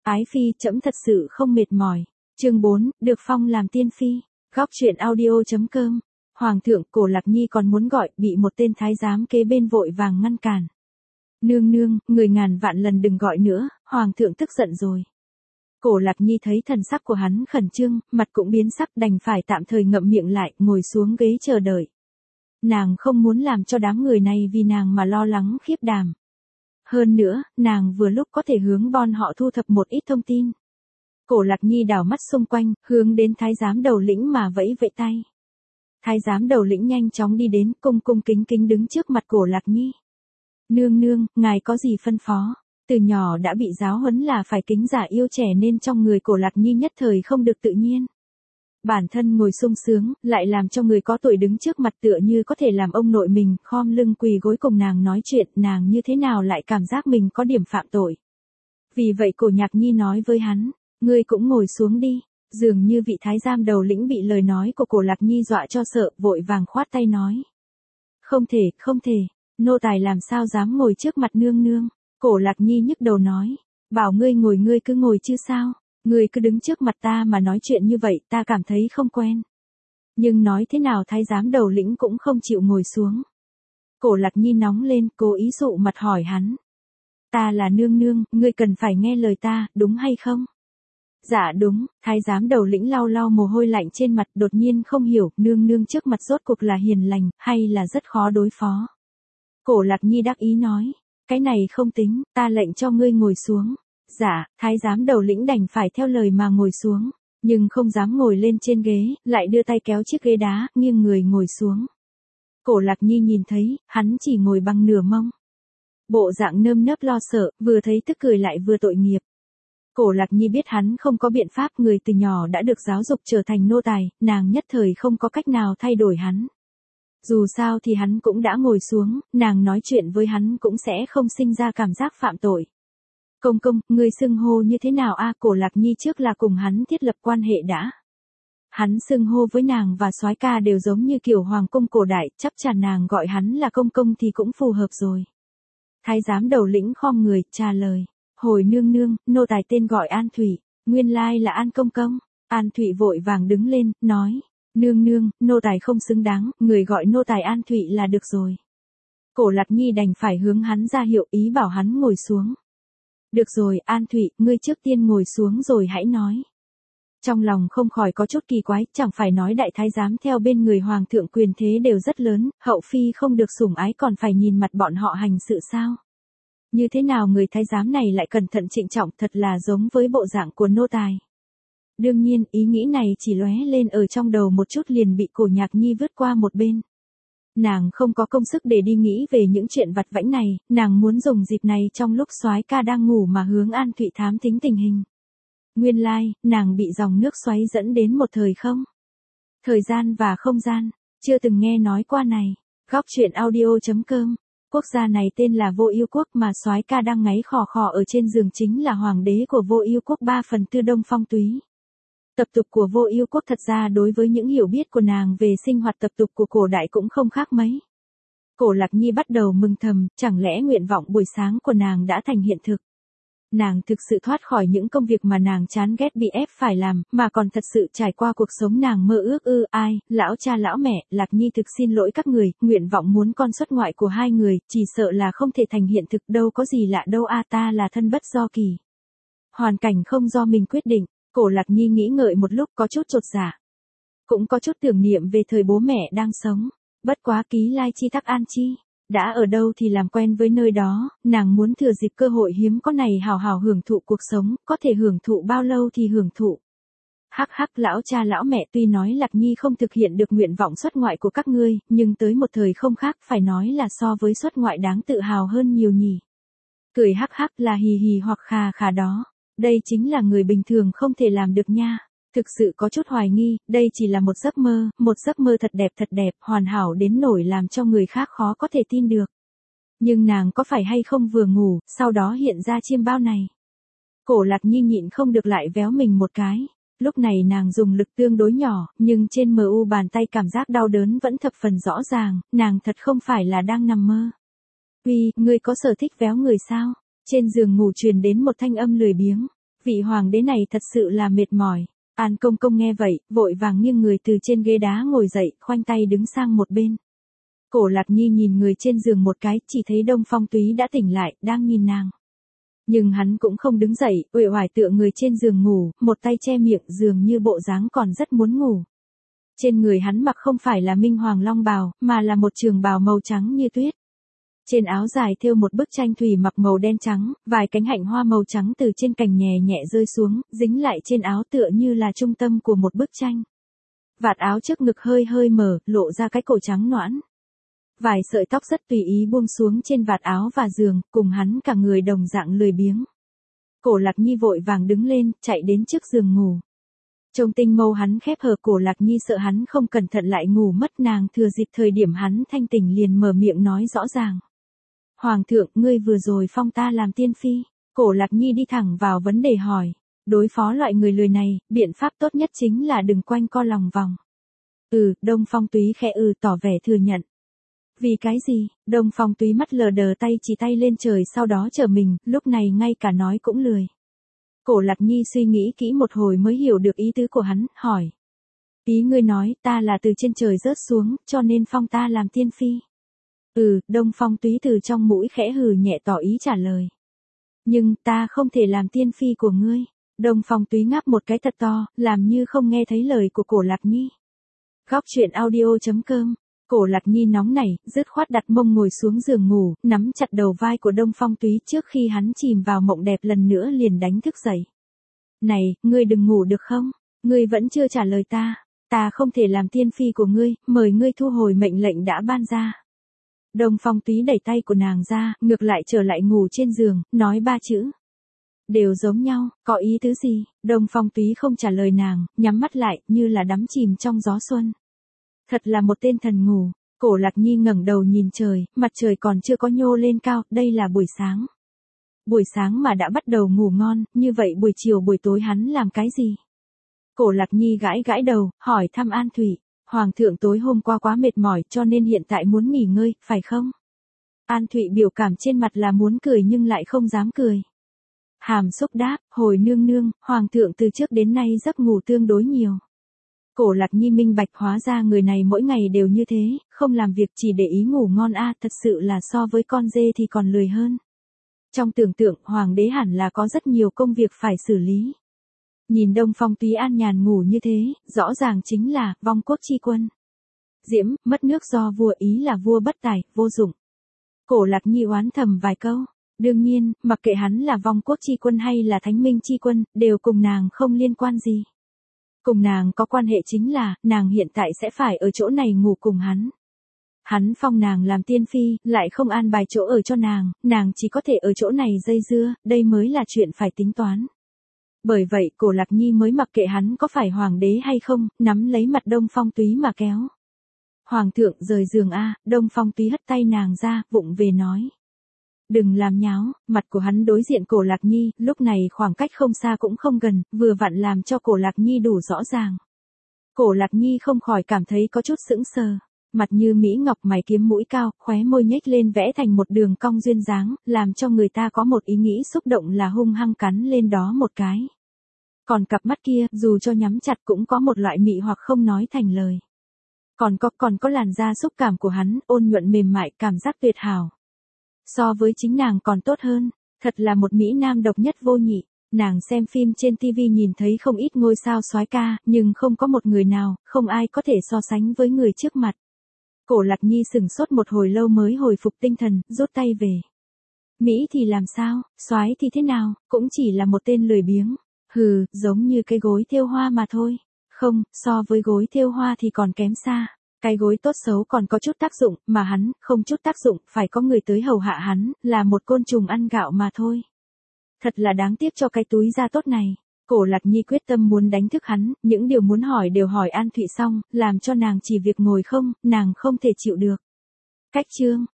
Ái phi, trẫm thật sự không mệt mỏi. Chương 4, được phong làm tiên phi. Góc truyện audio.com. Hoàng thượng, Cổ Lạc Nhi còn muốn gọi, bị một tên thái giám kế bên vội vàng ngăn cản. Nương nương, người ngàn vạn lần đừng gọi nữa, hoàng thượng tức giận rồi. Cổ Lạc Nhi thấy thần sắc của hắn khẩn trương, mặt cũng biến sắc, đành phải tạm thời ngậm miệng lại, ngồi xuống ghế chờ đợi. Nàng không muốn làm cho đám người này vì nàng mà lo lắng khiếp đảm. Hơn nữa, nàng vừa lúc có thể hướng bọn họ thu thập một ít thông tin. Cổ Lạc Nhi đảo mắt xung quanh, hướng đến thái giám đầu lĩnh mà vẫy vẫy tay. Thái giám đầu lĩnh nhanh chóng đi đến, cung cung kính kính đứng trước mặt Cổ Lạc Nhi. Nương nương, ngài có gì phân phó? Từ nhỏ đã bị giáo huấn là phải kính giả yêu trẻ nên trong người Cổ Lạc Nhi nhất thời không được tự nhiên. Bản thân ngồi sung sướng, lại làm cho người có tuổi đứng trước mặt tựa như có thể làm ông nội mình, khom lưng quỳ gối cùng nàng nói chuyện, nàng như thế nào lại cảm giác mình có điểm phạm tội. Vì vậy Cổ Nhạc Nhi nói với hắn, ngươi cũng ngồi xuống đi. Dường như vị thái giám đầu lĩnh bị lời nói của Cổ Lạc Nhi dọa cho sợ, vội vàng khoát tay nói. Không thể, không thể, nô tài làm sao dám ngồi trước mặt nương nương. Cổ Lạc Nhi nhức đầu nói, bảo ngươi ngồi ngươi cứ ngồi chứ sao, ngươi cứ đứng trước mặt ta mà nói chuyện như vậy, ta cảm thấy không quen. Nhưng nói thế nào thái giám đầu lĩnh cũng không chịu ngồi xuống. Cổ Lạc Nhi nóng lên, cố ý dụ mặt hỏi hắn. Ta là nương nương, ngươi cần phải nghe lời ta, đúng hay không? Dạ đúng, thái giám đầu lĩnh lau lau mồ hôi lạnh trên mặt, đột nhiên không hiểu, nương nương trước mặt rốt cuộc là hiền lành, hay là rất khó đối phó. Cổ Lạc Nhi đắc ý nói, cái này không tính, ta lệnh cho ngươi ngồi xuống. Dạ, thái giám đầu lĩnh đành phải theo lời mà ngồi xuống, nhưng không dám ngồi lên trên ghế, lại đưa tay kéo chiếc ghế đá, nghiêng người ngồi xuống. Cổ Lạc Nhi nhìn thấy, hắn chỉ ngồi bằng nửa mông. Bộ dạng nơm nớp lo sợ, vừa thấy tức cười lại vừa tội nghiệp. Cổ Lạc Nhi biết hắn không có biện pháp, người từ nhỏ đã được giáo dục trở thành nô tài, nàng nhất thời không có cách nào thay đổi hắn. Dù sao thì hắn cũng đã ngồi xuống, nàng nói chuyện với hắn cũng sẽ không sinh ra cảm giác phạm tội. Công công, ngươi xưng hô như thế nào a? Cổ Lạc Nhi trước là cùng hắn thiết lập quan hệ đã. Hắn xưng hô với nàng và soái ca đều giống như kiểu hoàng cung cổ đại, chắc chắn nàng gọi hắn là công công thì cũng phù hợp rồi. Thái giám đầu lĩnh khom người, trả lời. Hồi nương nương, nô tài tên gọi An Thủy, nguyên lai là An công công. An Thủy vội vàng đứng lên, nói. Nương nương, nô tài không xứng đáng, người gọi nô tài An Thủy là được rồi. Cổ Lạc Nhi đành phải hướng hắn ra hiệu ý bảo hắn ngồi xuống. Được rồi, An Thủy, ngươi trước tiên ngồi xuống rồi hãy nói. Trong lòng không khỏi có chút kỳ quái, chẳng phải nói đại thái giám theo bên người hoàng thượng quyền thế đều rất lớn, hậu phi không được sủng ái còn phải nhìn mặt bọn họ hành sự sao? Như thế nào người thái giám này lại cẩn thận trịnh trọng, thật là giống với bộ dạng của nô tài. Đương nhiên, ý nghĩ này chỉ lóe lên ở trong đầu một chút liền bị Cổ Nhạc Nhi vứt qua một bên. Nàng không có công sức để đi nghĩ về những chuyện vặt vãnh này, nàng muốn dùng dịp này trong lúc soái ca đang ngủ mà hướng An Thụy thám thính tình hình. Nguyên lai, nàng bị dòng nước xoáy dẫn đến một thời không. Thời gian và không gian, chưa từng nghe nói qua này. Góc truyện audio.com. Quốc gia này tên là Vô Ưu Quốc mà soái ca đang ngáy khò khò ở trên giường chính là hoàng đế của Vô Ưu Quốc 3/4 Đông Phong Túy. Tập tục của Vô Ưu Quốc thật ra đối với những hiểu biết của nàng về sinh hoạt tập tục của cổ đại cũng không khác mấy. Cổ Lạc Nhi bắt đầu mừng thầm, chẳng lẽ nguyện vọng buổi sáng của nàng đã thành hiện thực. Nàng thực sự thoát khỏi những công việc mà nàng chán ghét bị ép phải làm, mà còn thật sự trải qua cuộc sống nàng mơ ước ai, lão cha lão mẹ, Lạc Nhi thực xin lỗi các người, nguyện vọng muốn con xuất ngoại của hai người, chỉ sợ là không thể thành hiện thực, đâu có gì lạ đâu ta là thân bất do kỳ. Hoàn cảnh không do mình quyết định, Cổ Lạc Nhi nghĩ ngợi một lúc có chút chột dạ. Cũng có chút tưởng niệm về thời bố mẹ đang sống, bất quá ký lai chi tắc an chi. Đã ở đâu thì làm quen với nơi đó, nàng muốn thừa dịp cơ hội hiếm có này hào hào hưởng thụ cuộc sống, có thể hưởng thụ bao lâu thì hưởng thụ. Hắc hắc, lão cha lão mẹ, tuy nói Lạc Nhi không thực hiện được nguyện vọng xuất ngoại của các ngươi, nhưng tới một thời không khác, phải nói là so với xuất ngoại đáng tự hào hơn nhiều nhỉ. Cười hắc hắc là hì hì hoặc khà khà đó, đây chính là người bình thường không thể làm được nha. Thực sự có chút hoài nghi, đây chỉ là một giấc mơ thật đẹp, hoàn hảo đến nỗi làm cho người khác khó có thể tin được. Nhưng nàng có phải hay không vừa ngủ, sau đó hiện ra chiêm bao này? Cổ Lạc Nhi nhịn không được lại véo mình một cái. Lúc này nàng dùng lực tương đối nhỏ, nhưng trên mu bàn tay cảm giác đau đớn vẫn thập phần rõ ràng, nàng thật không phải là đang nằm mơ. Uy, ngươi có sở thích véo người sao? Trên giường ngủ truyền đến một thanh âm lười biếng. Vị hoàng đế này thật sự là mệt mỏi. An Công Công nghe vậy, vội vàng nghiêng người từ trên ghế đá ngồi dậy, khoanh tay đứng sang một bên. Cổ Lạc Nhi nhìn người trên giường một cái, chỉ thấy Đông Phong Túy đã tỉnh lại, đang nhìn nàng. Nhưng hắn cũng không đứng dậy, uể oải tựa người trên giường ngủ, một tay che miệng, dường như bộ dáng còn rất muốn ngủ. Trên người hắn mặc không phải là Minh Hoàng Long bào, mà là một trường bào màu trắng như tuyết. Trên áo dài thêu một bức tranh thủy mặc màu đen trắng, vài cánh hạnh hoa màu trắng từ trên cành nhẹ nhẹ rơi xuống, dính lại trên áo tựa như là trung tâm của một bức tranh. Vạt áo trước ngực hơi hơi mở, lộ ra cái cổ trắng nõn. Vài sợi tóc rất tùy ý buông xuống trên vạt áo và giường, cùng hắn cả người đồng dạng lười biếng. Cổ Lạc Nhi vội vàng đứng lên, chạy đến trước giường ngủ. Trông tinh mâu hắn khép hờ, Cổ Lạc Nhi sợ hắn không cẩn thận lại ngủ mất, nàng thừa dịp thời điểm hắn thanh tỉnh liền mở miệng nói rõ ràng. Hoàng thượng, ngươi vừa rồi phong ta làm tiên phi. Cổ Lạc Nhi đi thẳng vào vấn đề hỏi. Đối phó loại người lười này, biện pháp tốt nhất chính là đừng quanh co lòng vòng. Đông Phong Túy khẽ tỏ vẻ thừa nhận. Vì cái gì? Đông Phong Túy mắt lờ đờ, tay chỉ tay lên trời, sau đó trở mình, lúc này ngay cả nói cũng lười. Cổ Lạc Nhi suy nghĩ kỹ một hồi mới hiểu được ý tứ của hắn, hỏi. Ý ngươi nói ta là từ trên trời rớt xuống, cho nên phong ta làm tiên phi. Đông Phong Túy từ trong mũi khẽ hừ nhẹ tỏ ý trả lời. Nhưng ta không thể làm tiên phi của ngươi. Đông Phong Túy ngáp một cái thật to, làm như không nghe thấy lời của Cổ Lạc Nhi. Góc truyện audio.com. Cổ Lạc Nhi nóng nảy, dứt khoát đặt mông ngồi xuống giường ngủ, nắm chặt đầu vai của Đông Phong Túy trước khi hắn chìm vào mộng đẹp lần nữa liền đánh thức dậy. Này, ngươi đừng ngủ được không? Ngươi vẫn chưa trả lời ta. Ta không thể làm tiên phi của ngươi, mời ngươi thu hồi mệnh lệnh đã ban ra. Đông Phong Túy đẩy tay của nàng ra, ngược lại trở lại ngủ trên giường, nói 3 chữ. Đều giống nhau, có ý tứ gì? Đông Phong Túy không trả lời nàng, nhắm mắt lại, như là đắm chìm trong gió xuân. Thật là một tên thần ngủ. Cổ Lạc Nhi ngẩng đầu nhìn trời, mặt trời còn chưa có nhô lên cao, đây là buổi sáng. Buổi sáng mà đã bắt đầu ngủ ngon, như vậy buổi chiều buổi tối hắn làm cái gì? Cổ Lạc Nhi gãi gãi đầu, hỏi thăm An Thụy. Hoàng thượng tối hôm qua quá mệt mỏi cho nên hiện tại muốn nghỉ ngơi, phải không? An Thụy biểu cảm trên mặt là muốn cười nhưng lại không dám cười. Hàm xúc đáp, hồi nương nương, Hoàng thượng từ trước đến nay giấc ngủ tương đối nhiều. Cổ Lạc Nhi minh bạch, hóa ra người này mỗi ngày đều như thế, không làm việc chỉ để ý ngủ ngon thật sự là so với con dê thì còn lười hơn. Trong tưởng tượng, Hoàng đế hẳn là có rất nhiều công việc phải xử lý. Nhìn Đông Phong Túy an nhàn ngủ như thế, rõ ràng chính là vong quốc chi quân. Diễm, mất nước do vua, ý là vua bất tài, vô dụng. Cổ Lạc Nhi oán thầm vài câu. Đương nhiên, mặc kệ hắn là vong quốc chi quân hay là thánh minh chi quân, đều cùng nàng không liên quan gì. Cùng nàng có quan hệ chính là, nàng hiện tại sẽ phải ở chỗ này ngủ cùng hắn. Hắn phong nàng làm tiên phi, lại không an bài chỗ ở cho nàng chỉ có thể ở chỗ này dây dưa, đây mới là chuyện phải tính toán. Bởi vậy, Cổ Lạc Nhi mới mặc kệ hắn có phải hoàng đế hay không, nắm lấy mặt Đông Phong Túy mà kéo. Hoàng thượng rời giường Đông Phong Túy hất tay nàng ra, vụng về nói. Đừng làm nháo, mặt của hắn đối diện Cổ Lạc Nhi, lúc này khoảng cách không xa cũng không gần, vừa vặn làm cho Cổ Lạc Nhi đủ rõ ràng. Cổ Lạc Nhi không khỏi cảm thấy có chút sững sờ, mặt như mỹ ngọc, mày kiếm mũi cao, khóe môi nhếch lên vẽ thành một đường cong duyên dáng, làm cho người ta có một ý nghĩ xúc động là hung hăng cắn lên đó một cái. Còn cặp mắt kia, dù cho nhắm chặt cũng có một loại mị hoặc không nói thành lời. Còn có làn da xúc cảm của hắn, ôn nhuận mềm mại, cảm giác tuyệt hảo. So với chính nàng còn tốt hơn, thật là một mỹ nam độc nhất vô nhị. Nàng xem phim trên TV nhìn thấy không ít ngôi sao soái ca, nhưng không có một người nào, không ai có thể so sánh với người trước mặt. Cổ Lạc Nhi sửng sốt một hồi lâu mới hồi phục tinh thần, rút tay về. Mỹ thì làm sao, soái thì thế nào, cũng chỉ là một tên lười biếng. Giống như cái gối thêu hoa mà thôi. Không, so với gối thêu hoa thì còn kém xa. Cái gối tốt xấu còn có chút tác dụng, mà hắn, không chút tác dụng, phải có người tới hầu hạ hắn, là một côn trùng ăn gạo mà thôi. Thật là đáng tiếc cho cái túi da tốt này. Cổ Lạc Nhi quyết tâm muốn đánh thức hắn, những điều muốn hỏi đều hỏi An Thụy xong, làm cho nàng chỉ việc ngồi không, nàng không thể chịu được. Cách chương.